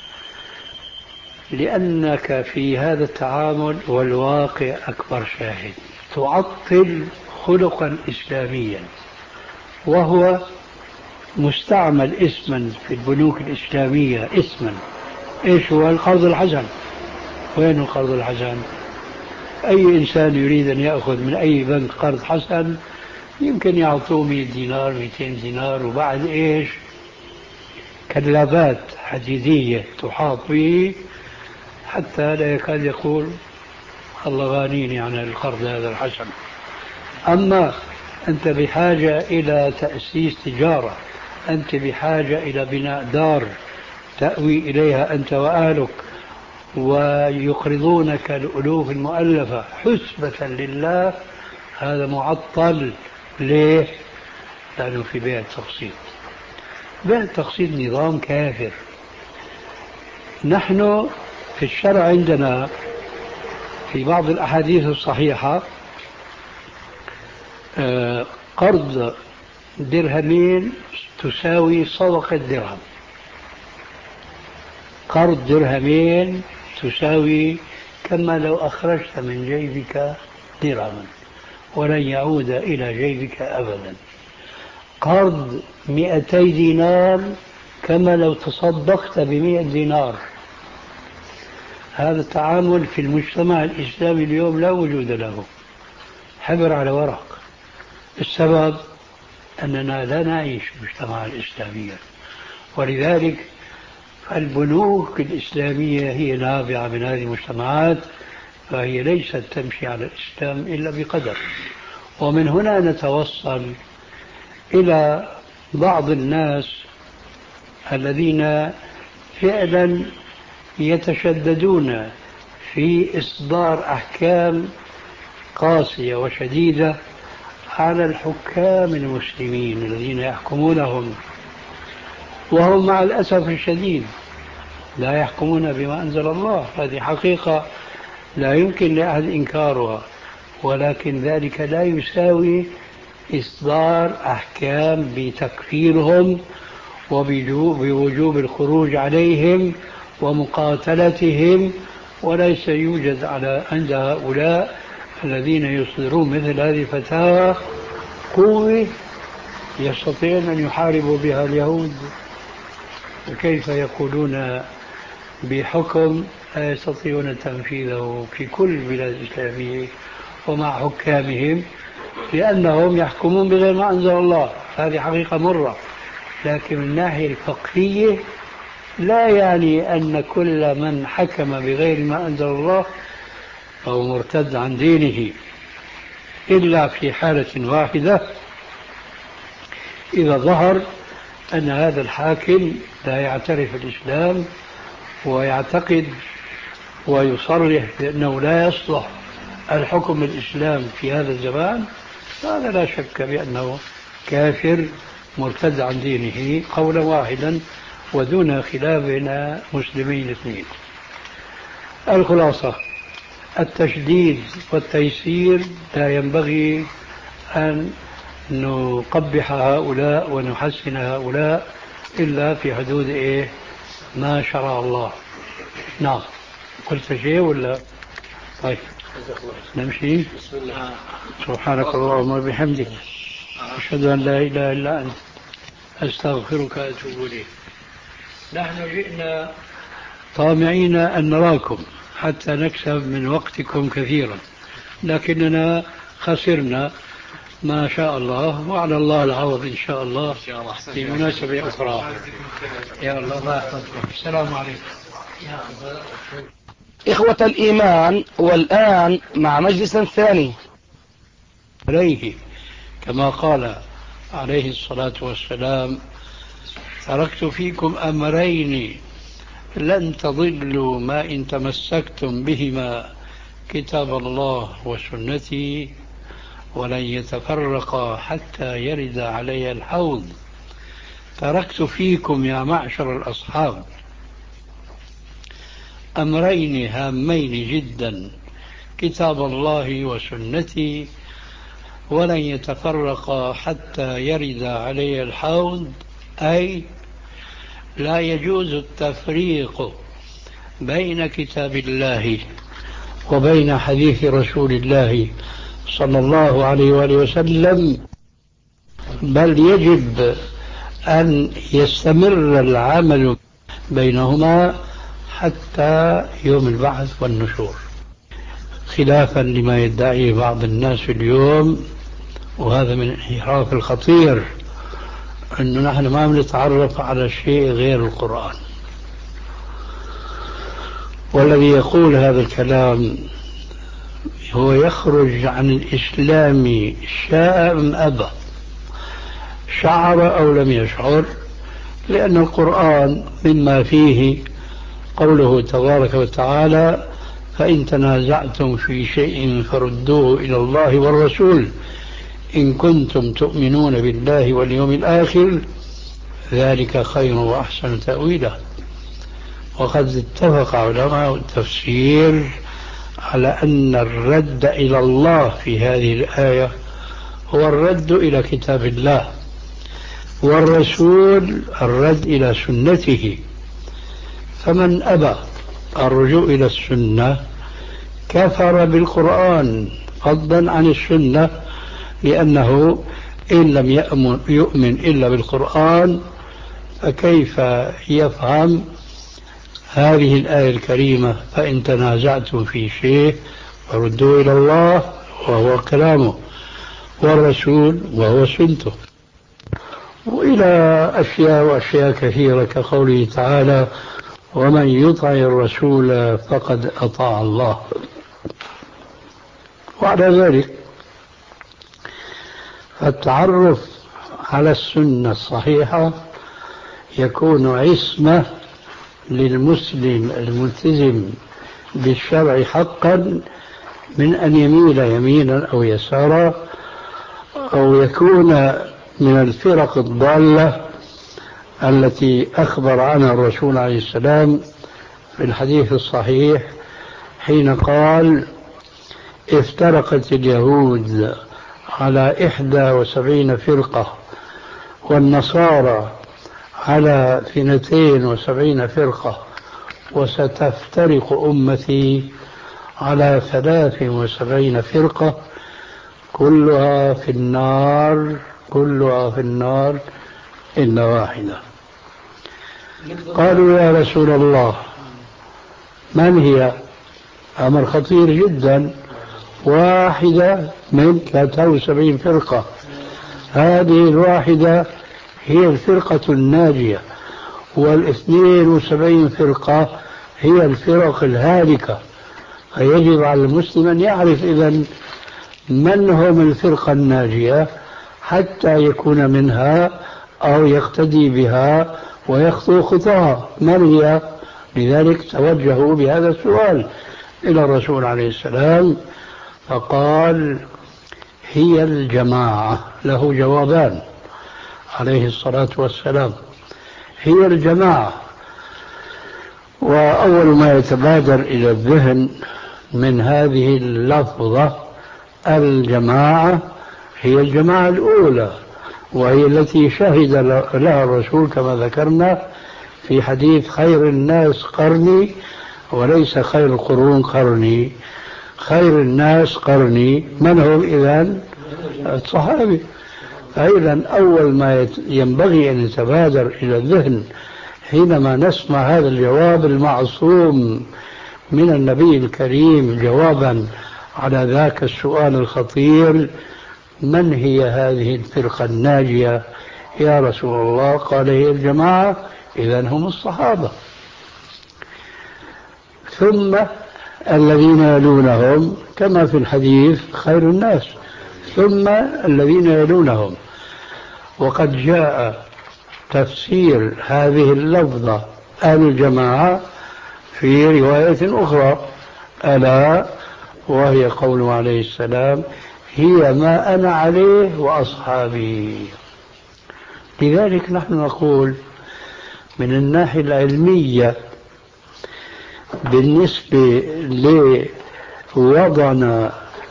لأنك في هذا التعامل والواقع أكبر شاهد تعطل خلقا إسلاميا، وهو مستعمل اسما في البنوك الإسلامية، اسما إيش هو؟ القرض الحسن. وين القرض الحسن؟ أي إنسان يريد أن يأخذ من أي بنك قرض حسن يمكن يعطوه مئة دينار مئتين دينار، وبعد إيش؟ كلابات حديدية تحاط به حتى لا يكاد يقول الله غانيني عن القرض هذا الحسن. أما أنت بحاجة إلى تأسيس تجارة، أنت بحاجة إلى بناء دار تأوي إليها أنت وأهلك، ويقرضونك الألوف المؤلفة حسبة لله، هذا معطل. ليه؟ لأنه في بيع التقسيط. بيع التقسيط نظام كافر. نحن في الشرع عندنا في بعض الأحاديث الصحيحة قرض درهمين تساوي صدقة درهم، قرض درهمين تساوي كما لو أخرجت من جيبك درهما ولن يعود إلى جيبك أبدا. قرض مئتي دينار كما لو تصدقت بمئة دينار. هذا التعامل في المجتمع الإسلامي اليوم لا وجود له، حبر على ورق. السبب أننا لا نعيش مجتمعا إسلاميا، ولذلك البنوك الإسلامية هي نابعة من هذه المجتمعات، فهي ليست تمشي على الإسلام إلا بقدر. ومن هنا نتوصل إلى بعض الناس الذين فعلا يتشددون في إصدار أحكام قاسية وشديدة على الحكام المسلمين الذين يحكمونهم، وهم مع الأسف الشديد لا يحكمون بما أنزل الله. هذه حقيقة لا يمكن لأحد إنكارها، ولكن ذلك لا يساوي إصدار أحكام بتكفيرهم وبوجوب الخروج عليهم ومقاتلتهم. وليس يوجد على عند هؤلاء الذين يصدرون مثل هذه الفتاوى قوة يستطيعون أن يحاربوا بها اليهود. وكيف يقولون بحكم لا يستطيعون تنفيذه في كل البلاد الإسلامية ومع حكامهم، لأنهم يحكمون بغير ما أنزل الله. هذه حقيقة مرة، لكن من الناحية الفقهية لا يعني أن كل من حكم بغير ما أنزل الله أو مرتد عن دينه، إلا في حالة واحدة: إذا ظهر أن هذا الحاكم لا يعترف الإسلام ويعتقد ويصرح بأنه لا يصلح الحكم الإسلام في هذا الزمان، هذا لا شك بأنه كافر مرتد عن دينه قولا واحدا. ودون خلافنا مسلمين اثنين. الخلاصة التشديد والتيسير لا ينبغي أن نقبح هؤلاء ونحسن هؤلاء إلا في حدود إيه ما شرع الله. نعم. قلت شيء ولا؟ طيب نمشي. بسم الله. سبحانك اللهم وبحمدك أشهد أن لا إله إلا أنت أستغفرك وأتوب إليك. نحن جئنا طامعين أن نراكم حتى نكسب من وقتكم كثيرا، لكننا خسرنا ما شاء الله، وعلى الله العوض إن شاء الله في مناسبة أخرى. يا الله الله يحفظكم. السلام عليكم. إخوة الإيمان، والآن مع مجلس ثاني عليه كما قال عليه الصلاة والسلام: تركت فيكم أمرين لن تضلوا ما إن تمسكتم بهما، كتاب الله وسنتي، ولن يتفرقا حتى يرد علي الحوض. تركت فيكم يا معشر الأصحاب أمرين هامين جدا: كتاب الله وسنتي، ولن يتفرقا حتى يرد علي الحوض. أي لا يجوز التفريق بين كتاب الله وبين حديث رسول الله صلى الله عليه وآله وسلم، بل يجب أن يستمر العمل بينهما حتى يوم البعث والنشور، خلافا لما يدعيه بعض الناس اليوم، وهذا من الانحراف الخطير، أنه نحن ما بنتعرف على شيء غير القرآن. والذي يقول هذا الكلام هو يخرج عن الإسلام شاء أم أبى، شعر أو لم يشعر، لأن القرآن مما فيه قوله تبارك وتعالى: فإن تنازعتم في شيء فردوه إلى الله والرسول إن كنتم تؤمنون بالله واليوم الآخر ذلك خير وأحسن تأويلا. وقد اتفق علماء التفسير على أن الرد إلى الله في هذه الآية هو الرد إلى كتاب الله، والرسول الرد إلى سنته. فمن أبى الرجوع إلى السنة كفر بالقرآن فضلا عن السنة، لأنه إن لم يؤمن إلا بالقرآن فكيف يفهم هذه الآية الكريمة: فإن تنازعتم في شيء فردوا إلى الله وهو كلامه، والرسول وهو سنته، وإلى أشياء وأشياء كثيرة كقوله تعالى: ومن يطع الرسول فقد أطاع الله. وعلى ذلك فالتعرف على السنة الصحيحة يكون عصمة للمسلم الملتزم بالشرع حقا من أن يميل يمينا أو يسارا، أو يكون من الفرق الضالة التي أخبر عنها الرسول عليه السلام في الحديث الصحيح حين قال: افترقت اليهود على إحدى وسبعين فرقة والنصارى على اثنتين وسبعين فرقة وستفترق أمتي على ثلاث وسبعين فرقة كلها في النار كلها في النار إلا واحدة. قالوا: يا رسول الله من هي؟ أمر خطير جدا، واحدة من ثلاثة وسبعين فرقة، هذه الواحدة هي الفرقة الناجية، والاثنين وسبعين فرقة هي الفرق الهالكة. فيجب على المسلم أن يعرف إذن من هم الفرقة الناجية حتى يكون منها أو يقتدي بها ويخطو خطاها. من هي؟ لذلك توجهوا بهذا السؤال إلى الرسول عليه السلام فقال: هي الجماعة. له جوابان عليه الصلاة والسلام: هي الجماعة. وأول ما يتبادر إلى الذهن من هذه اللفظة الجماعة هي الجماعة الأولى، وهي التي شهد لها الرسول كما ذكرنا في حديث خير الناس قرني وليس خير القرون قرني. خير الناس قرني من هم إذن؟ الصحابة. فإذا أول ما ينبغي أن يتبادر إلى الذهن حينما نسمع هذا الجواب المعصوم من النبي الكريم جوابا على ذاك السؤال الخطير: من هي هذه الفرقة الناجية يا رسول الله؟ قال: هي الجماعة. إذن هم الصحابة، ثم الذين يلونهم كما في الحديث خير الناس، ثم الذين يلونهم. وقد جاء تفسير هذه اللفظة الجماعة في رواية أخرى، ألا وهي قوله عليه السلام: هي ما أنا عليه وأصحابي. لذلك نحن نقول من الناحية العلمية بالنسبة لوضعنا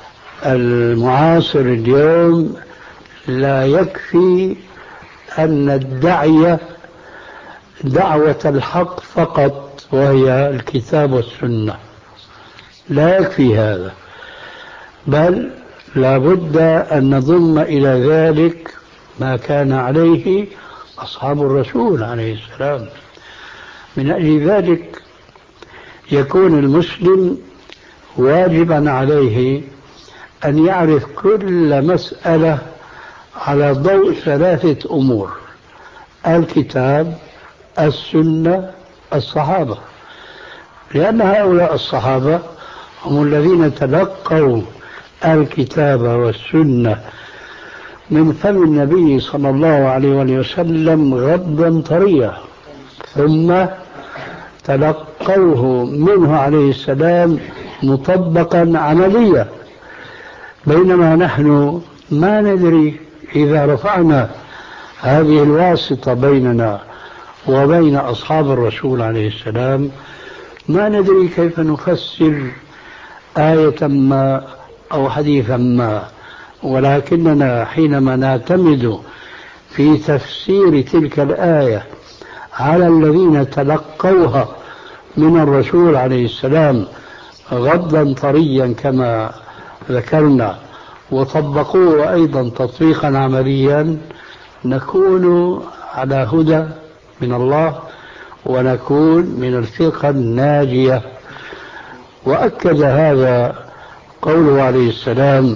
المعاصر اليوم لا يكفي أن ندعي دعوة الحق فقط وهي الكتاب والسنة، لا يكفي هذا، بل لا بد أن نضم إلى ذلك ما كان عليه أصحاب الرسول عليه السلام. من أجل ذلك يكون المسلم واجبا عليه أن يعرف كل مسألة على ضوء ثلاثة أمور: الكتاب، السنة، الصحابة. لأن هؤلاء الصحابة هم الذين تلقوا الكتاب والسنة من فم النبي صلى الله عليه وسلم غضا طريا، ثم تلقوه منه عليه السلام مطبقا عمليا، بينما نحن ما ندري إذا رفعنا هذه الواسطة بيننا وبين أصحاب الرسول عليه السلام ما ندري كيف نفسر آية ما أو حديثا ما. ولكننا حينما نعتمد في تفسير تلك الآية على الذين تلقوها من الرسول عليه السلام غضا طريا كما ذكرنا وطبقوه أيضا تطبيقا عمليا، نكون على هدى من الله ونكون من الفرقة الناجية. وأكد هذا قوله عليه السلام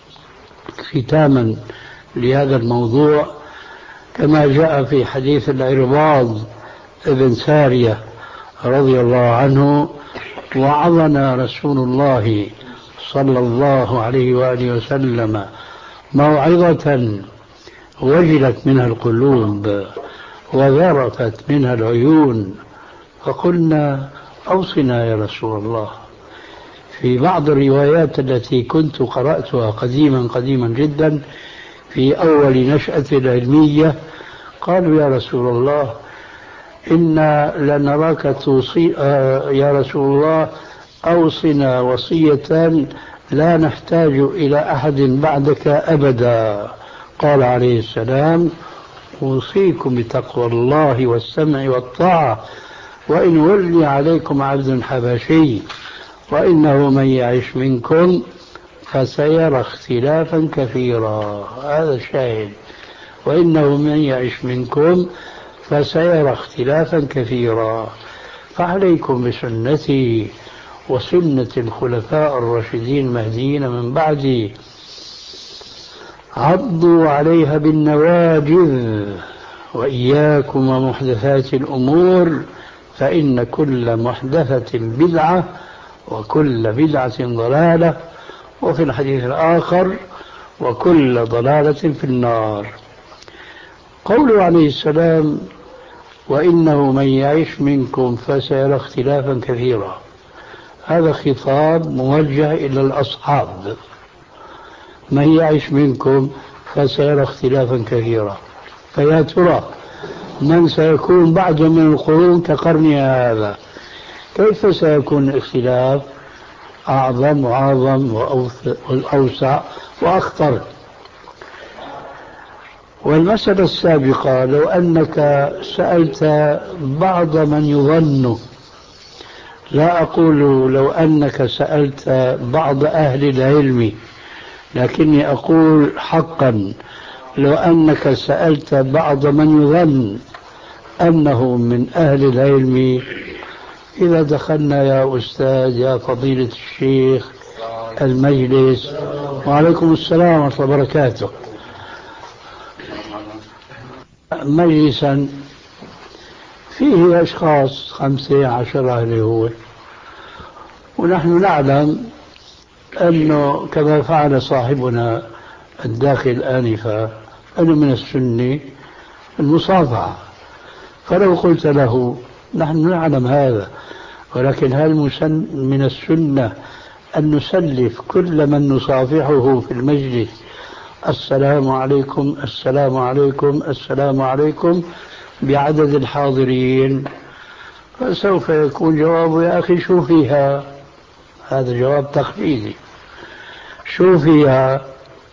ختاما لهذا الموضوع كما جاء في حديث العرباض ابن سارية رضي الله عنه: وعظنا رسول الله صلى الله عليه وآله وسلم موعظة وجلت منها القلوب وذرفت منها العيون، فقلنا: أوصنا يا رسول الله. في بعض الروايات التي كنت قرأتها قديما قديما جدا في أول نشأة العلمية قالوا: يا رسول الله إنا لنراك توصي آه يا رسول الله أوصنا وصية لا نحتاج إلى أحد بعدك أبدا. قال عليه السلام: أوصيكم بتقوى الله والسمع والطاعة وإن ولي عليكم عبد حبشي وإنه من يعش منكم فسيرى اختلافا كثيرا. هذا الشاهد: وإنه من يعش منكم فسيرى اختلافا كثيرا، فعليكم بسنتي وسنة الخلفاء الراشدين المهديين من بعدي، عضوا عليها بالنواجذ، وإياكم ومحدثات الأمور فإن كل محدثة بدعة وكل بدعة ضلالة، وفي الحديث الآخر: وكل ضلالة في النار. قوله عليه السلام: وإنه من يعيش منكم فسيرى اختلافا كثيرا، هذا خطاب موجه إلى الأصحاب. من يعيش منكم فسيرى اختلافا كثيرا، فيا ترى من سيكون بعد من القرون كقرنها هذا، كيف سيكون الاختلاف أعظم وأعظم وأوسع وأخطر؟ والمسألة السابقة لو أنك سألت بعض من يظن، لا أقول لو أنك سألت بعض أهل العلم، لكني أقول حقا لو أنك سألت بعض من يظن أنه من أهل العلم، إذا دخلنا يا أستاذ يا فضيلة الشيخ المجلس، وعليكم السلام ورحمة الله وبركاته، مجلسا فيه أشخاص خمسة عشرة اللي هو، ونحن نعلم أنه كما فعل صاحبنا الداخل آنفا أنه من السنة المصافحة. فلو قلت له نحن نعلم هذا، ولكن هل من السنة أن نسلف كل من نصافحه في المجلس السلام عليكم السلام عليكم السلام عليكم بعدد الحاضرين؟ فسوف يكون جوابه يا أخي شو فيها؟ هذا جواب تقليدي، شو فيها؟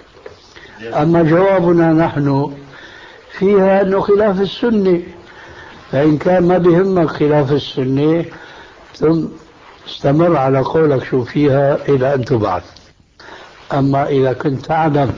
أما جوابنا نحن فيها أنه خلاف السنة، فإن كان ما بيهمك خلاف السنة ثم استمر على قولك شو فيها إلى أن تبعث. أما إذا كنت تعلم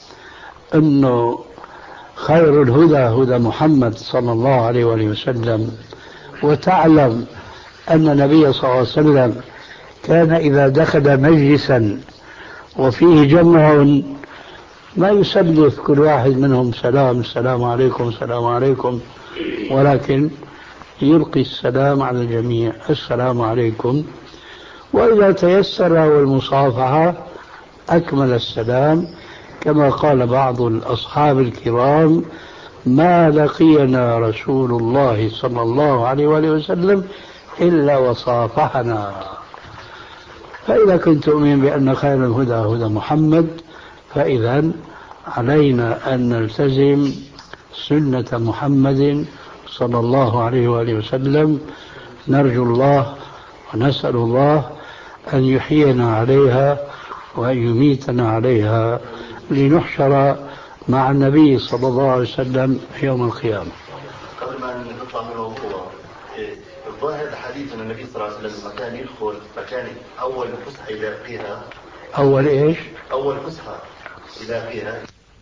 أنه خير الهدى هدى محمد صلى الله عليه وآله وسلم، وتعلم أن النبي صلى الله عليه وسلم كان إذا دخل مجلسا وفيه جمع ما يسلف كل واحد منهم سلام السلام عليكم السلام عليكم، ولكن يلقي السلام على الجميع السلام عليكم، وإذا تيسر والمصافحة أكمل السلام، كما قال بعض الأصحاب الكرام ما لقينا رسول الله صلى الله عليه وآله وسلم إلا وصافحنا. فإذا كنت تؤمن بأن خير الهدى هدى محمد، فإذا علينا أن نلتزم سنة محمد صلى الله عليه وآله وسلم. نرجو الله ونسأل الله أن يحيينا عليها وأن يميتنا عليها لنحشر مع النبي صلى الله عليه وسلم يوم القيامة. قبل ما نطلع من الموضوع، الظاهر الحديث أن النبي صلى الله عليه وسلم لما كان يدخل مكان أول فسحة يلاقيها، أول إيش؟ أول فسحة يلاقيها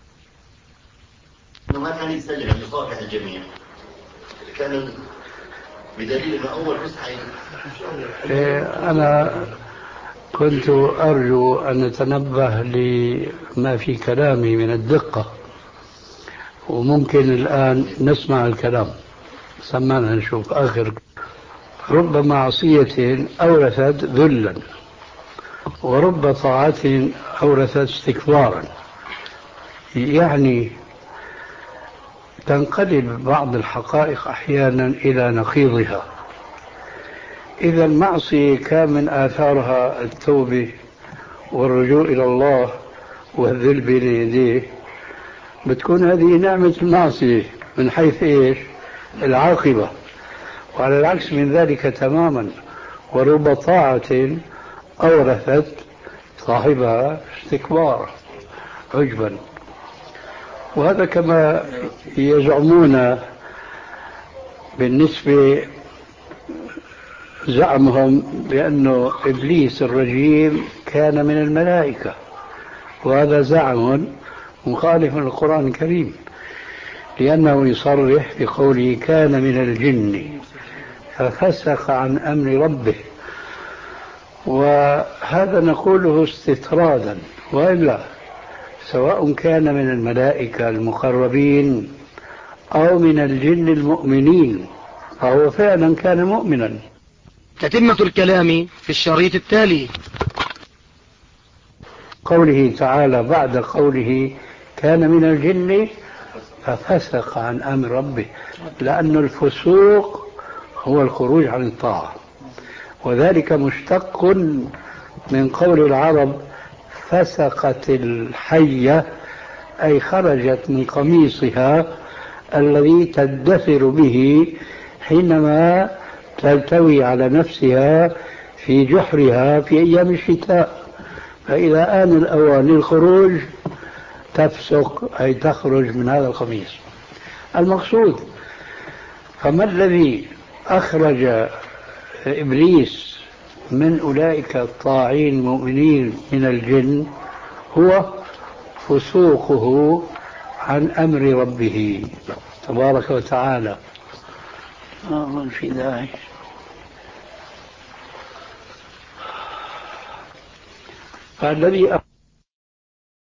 إنه ما كان يسلم يصافح الجميع، كان بدليل أنه أول فسحة. إيه، أنا كنت أرجو أن نتنبه لما في كلامي من الدقة، وممكن الآن نسمع الكلام. سمعنا نشوف آخر. رب معصية أورثت ذلا، ورب طاعة أورثت استكبارا. يعني تنقلب بعض الحقائق أحيانا إلى نقيضها. إذا المعصية كان من آثارها التوبة والرجوع إلى الله والذل بين يديه، بتكون هذه نعمة المعصية من حيث إيش؟ العاقبة. وعلى العكس من ذلك تماما، ورب طاعة أورثت صاحبها استكبارا عجبا. وهذا كما يزعمون بالنسبة زعمهم بأنه إبليس الرجيم كان من الملائكة، وهذا زعم مخالف للقرآن الكريم، لأنه يصرح بقوله كان من الجن ففسق عن أمر ربه، وهذا نقوله استطرادا، وإلا سواء كان من الملائكة المقربين أو من الجن المؤمنين فهو فعلا كان مؤمنا. تتمة الكلام في الشريط التالي. قوله تعالى بعد قوله كان من الجن ففسق عن أمر ربه، لأن الفسوق هو الخروج عن الطاعة، وذلك مشتق من قول العرب فسقت الحية، أي خرجت من قميصها الذي تدثر به حينما تلتوي على نفسها في جحرها في أيام الشتاء. فإذا آن الأوان للخروج تفسق، أي تخرج من هذا القميص المقصود. فما الذي أخرج إبليس من أولئك الطاعين المؤمنين من الجن؟ هو فسوقه عن أمر ربه تبارك وتعالى. ما في داعي. فالذي